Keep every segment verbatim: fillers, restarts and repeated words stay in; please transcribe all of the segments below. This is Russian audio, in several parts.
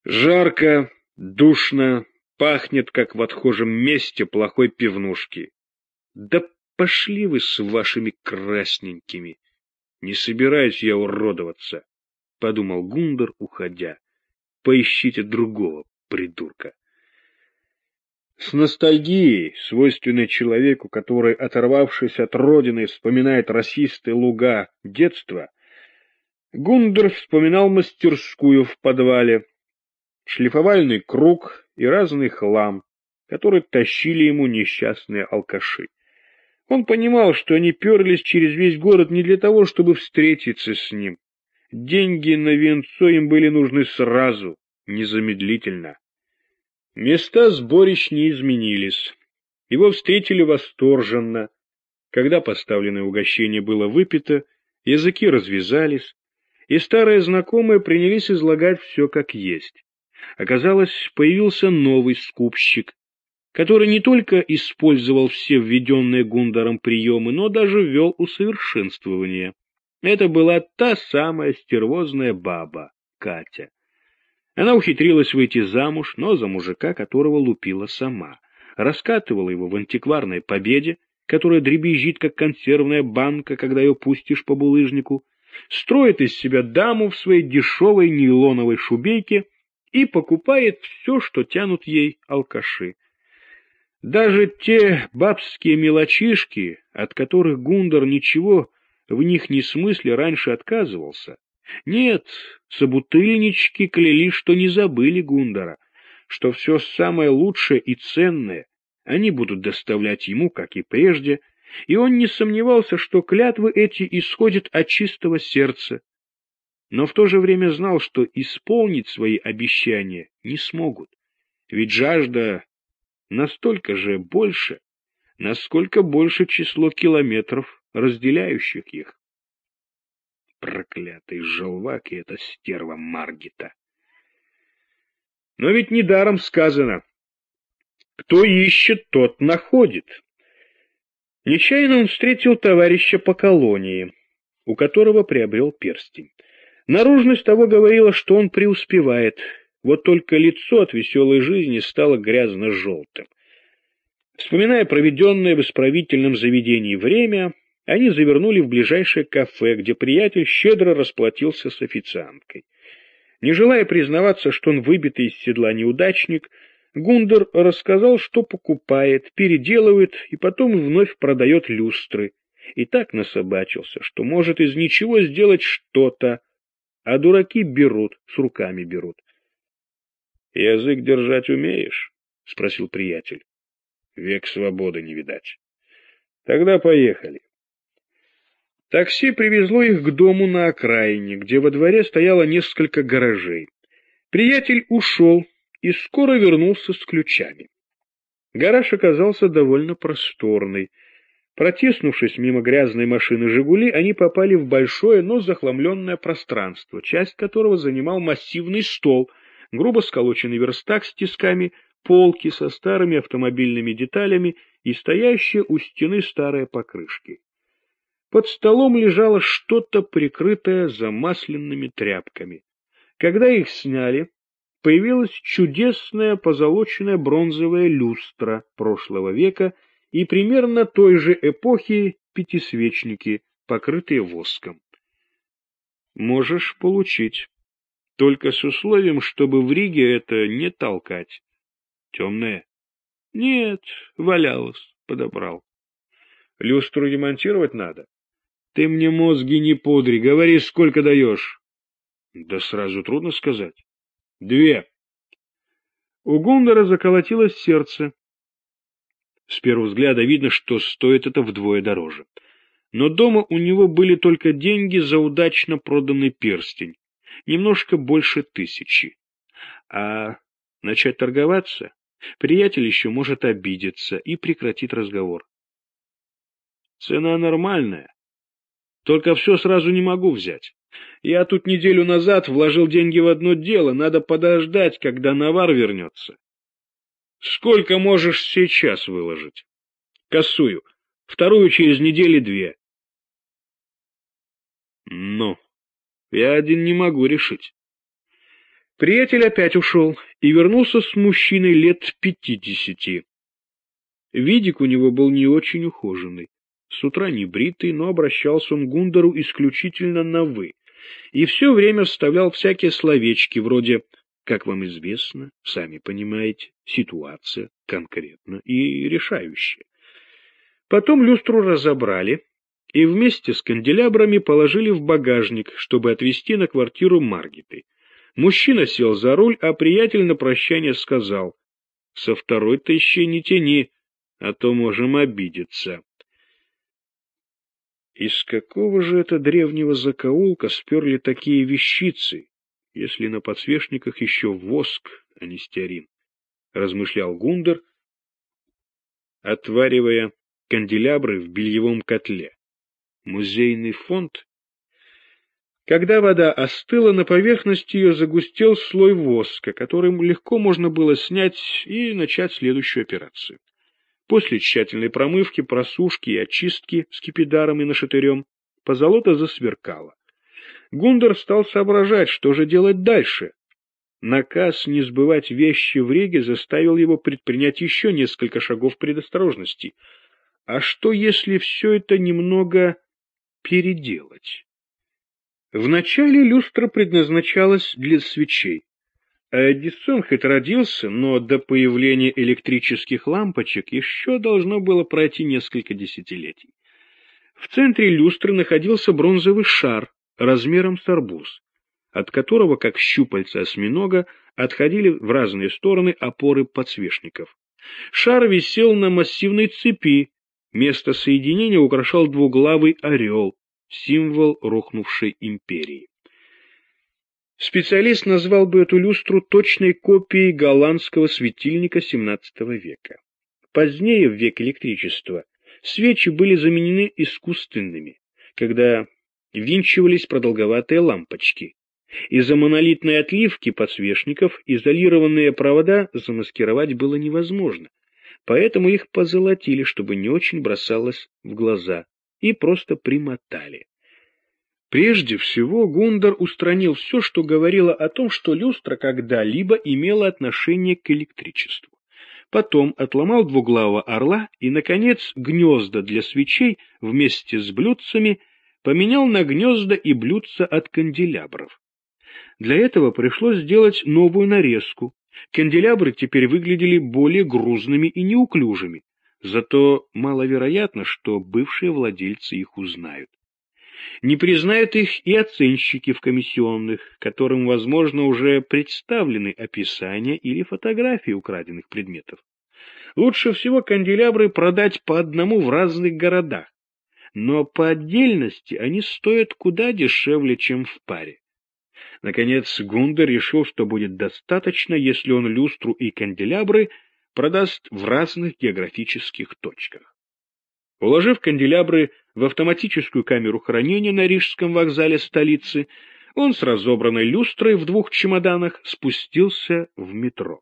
Жарко, душно, пахнет, как в отхожем месте плохой пивнушки. Да пошли вы с вашими красненькими. Не собираюсь я уродоваться, — подумал Гундер, уходя. Поищите другого придурка. С ностальгией, свойственной человеку, который, оторвавшись от родины, вспоминает росистые луга детства, Гундер вспоминал мастерскую в подвале, шлифовальный круг и разный хлам, который тащили ему несчастные алкаши. Он понимал, что они перлись через весь город не для того, чтобы встретиться с ним. Деньги на венцо им были нужны сразу, незамедлительно. Места сборищ не изменились. Его встретили восторженно. Когда поставленное угощение было выпито, языки развязались, и старые знакомые принялись излагать все как есть. Оказалось, появился новый скупщик, который не только использовал все введенные Гундером приемы, но даже ввел усовершенствование. Это была та самая стервозная баба, Катя. Она ухитрилась выйти замуж, но за мужика, которого лупила сама. Раскатывала его в антикварной Победе, которая дребезжит, как консервная банка, когда ее пустишь по булыжнику, строит из себя даму в своей дешевой нейлоновой шубейке и покупает все, что тянут ей алкаши. Даже те бабские мелочишки, от которых Гундер ничего в них не смысле раньше отказывался. Нет, собутыльнички клялись, что не забыли Гундера, что все самое лучшее и ценное они будут доставлять ему, как и прежде, и он не сомневался, что клятвы эти исходят от чистого сердца, но в то же время знал, что исполнить свои обещания не смогут, ведь жажда настолько же больше, насколько больше число километров, разделяющих их. Проклятый желвак и эта стерва Маргита. Но ведь недаром сказано: кто ищет, тот находит. Нечаянно он встретил товарища по колонии, у которого приобрел перстень. Наружность того говорила, что он преуспевает, вот только лицо от веселой жизни стало грязно-желтым. Вспоминая проведенное в исправительном заведении время, они завернули в ближайшее кафе, где приятель щедро расплатился с официанткой. Не желая признаваться, что он выбитый из седла неудачник, Гундер рассказал, что покупает, переделывает и потом вновь продает люстры, и так насобачился, что может из ничего сделать что-то, а дураки берут, с руками берут. — Язык держать умеешь? — спросил приятель. — Век свободы не видать. — Тогда поехали. Такси привезло их к дому на окраине, где во дворе стояло несколько гаражей. Приятель ушел и скоро вернулся с ключами. Гараж оказался довольно просторный. Протиснувшись мимо грязной машины «Жигули», они попали в большое, но захламленное пространство, часть которого занимал массивный стол, грубо сколоченный верстак с тисками, полки со старыми автомобильными деталями и стоящие у стены старые покрышки. Под столом лежало что-то, прикрытое замасленными тряпками. Когда их сняли, появилась чудесная позолоченная бронзовая люстра прошлого века и примерно той же эпохи пятисвечники, покрытые воском. Можешь получить, только с условием, чтобы в Риге это не толкать. Темная? Нет, валялась, подобрал. Люстру ремонтировать надо? Ты мне мозги не пудри, говори, сколько даешь. Да сразу трудно сказать. Две. У Гундера заколотилось сердце. С первого взгляда видно, что стоит это вдвое дороже. Но дома у него были только деньги за удачно проданный перстень, немножко больше тысячи. А начать торговаться приятель еще может обидеться и прекратит разговор. Цена нормальная. Только все сразу не могу взять. Я тут неделю назад вложил деньги в одно дело, надо подождать, когда навар вернется. Сколько можешь сейчас выложить? Кассую. Вторую через недели две. Ну, я один не могу решить. Приятель опять ушел и вернулся с мужчиной лет пятидесяти. Видик у него был не очень ухоженный, с утра не бритый, но обращался он к Гундеру исключительно на «вы», и все время вставлял всякие словечки вроде «как вам известно, сами понимаете, ситуация конкретна и решающая». Потом люстру разобрали и вместе с канделябрами положили в багажник, чтобы отвезти на квартиру Маргиты. Мужчина сел за руль, а приятель на прощание сказал: «Со второй-то еще не тяни, а то можем обидеться». Из какого же это древнего закоулка сперли такие вещицы, если на подсвечниках еще воск, а не стеарин? — размышлял Гундер, отваривая канделябры в бельевом котле. Музейный фонд? Когда вода остыла, на поверхности ее загустел слой воска, которым легко можно было снять и начать следующую операцию. После тщательной промывки, просушки и очистки скипидаром и нашатырем позолота засверкала. Гундер стал соображать, что же делать дальше. Наказ не сбывать вещи в Риге заставил его предпринять еще несколько шагов предосторожности. А что, если все это немного переделать? Вначале люстра предназначалась для свечей. А Эдисон хоть родился, но до появления электрических лампочек еще должно было пройти несколько десятилетий. В центре люстры находился бронзовый шар размером с арбуз, от которого, как щупальца осьминога, отходили в разные стороны опоры подсвечников. Шар висел на массивной цепи, место соединения украшал двуглавый орел, символ рухнувшей империи. Специалист назвал бы эту люстру точной копией голландского светильника семнадцатого века. Позднее, в век электричества, свечи были заменены искусственными, когда винчивались продолговатые лампочки. Из-за монолитной отливки подсвечников изолированные провода замаскировать было невозможно, поэтому их позолотили, чтобы не очень бросалось в глаза, и просто примотали. Прежде всего Гундер устранил все, что говорило о том, что люстра когда-либо имела отношение к электричеству. Потом отломал двуглавого орла и, наконец, гнезда для свечей вместе с блюдцами поменял на гнезда и блюдца от канделябров. Для этого пришлось сделать новую нарезку. Канделябры теперь выглядели более грузными и неуклюжими, зато маловероятно, что бывшие владельцы их узнают. Не признают их и оценщики в комиссионных, которым, возможно, уже представлены описания или фотографии украденных предметов. Лучше всего канделябры продать по одному в разных городах, но по отдельности они стоят куда дешевле, чем в паре. Наконец Гундер решил, что будет достаточно, если он люстру и канделябры продаст в разных географических точках. Уложив канделябры в автоматическую камеру хранения на Рижском вокзале столицы, он с разобранной люстрой в двух чемоданах спустился в метро.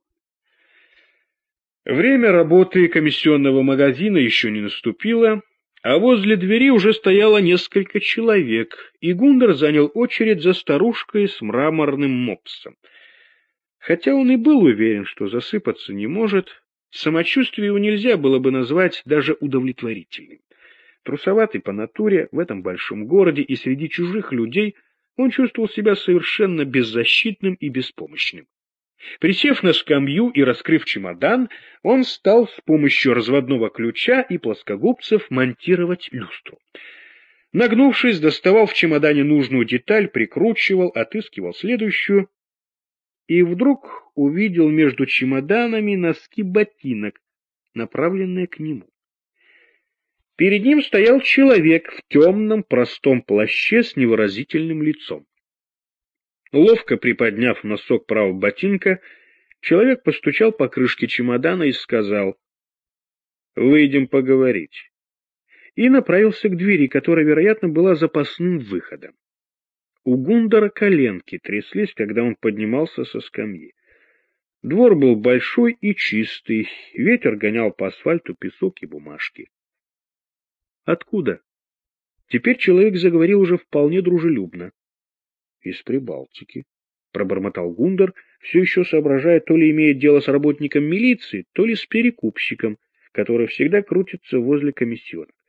Время работы комиссионного магазина еще не наступило, а возле двери уже стояло несколько человек, и Гундер занял очередь за старушкой с мраморным мопсом. Хотя он и был уверен, что засыпаться не может, самочувствие его нельзя было бы назвать даже удовлетворительным. Трусоватый по натуре, в этом большом городе и среди чужих людей он чувствовал себя совершенно беззащитным и беспомощным. Присев на скамью и раскрыв чемодан, он стал с помощью разводного ключа и плоскогубцев монтировать люстру. Нагнувшись, доставал в чемодане нужную деталь, прикручивал, отыскивал следующую, и вдруг увидел между чемоданами носки ботинок, направленные к нему. Перед ним стоял человек в темном простом плаще с невыразительным лицом. Ловко приподняв носок правого ботинка, человек постучал по крышке чемодана и сказал: «Выйдем поговорить», и направился к двери, которая, вероятно, была запасным выходом. У Гундера коленки тряслись, когда он поднимался со скамьи. Двор был большой и чистый, ветер гонял по асфальту песок и бумажки. «Откуда?» Теперь человек заговорил уже вполне дружелюбно. — Из Прибалтики, — пробормотал Гундер все еще соображая, то ли имеет дело с работником милиции, то ли с перекупщиком, который всегда крутится возле комиссиона.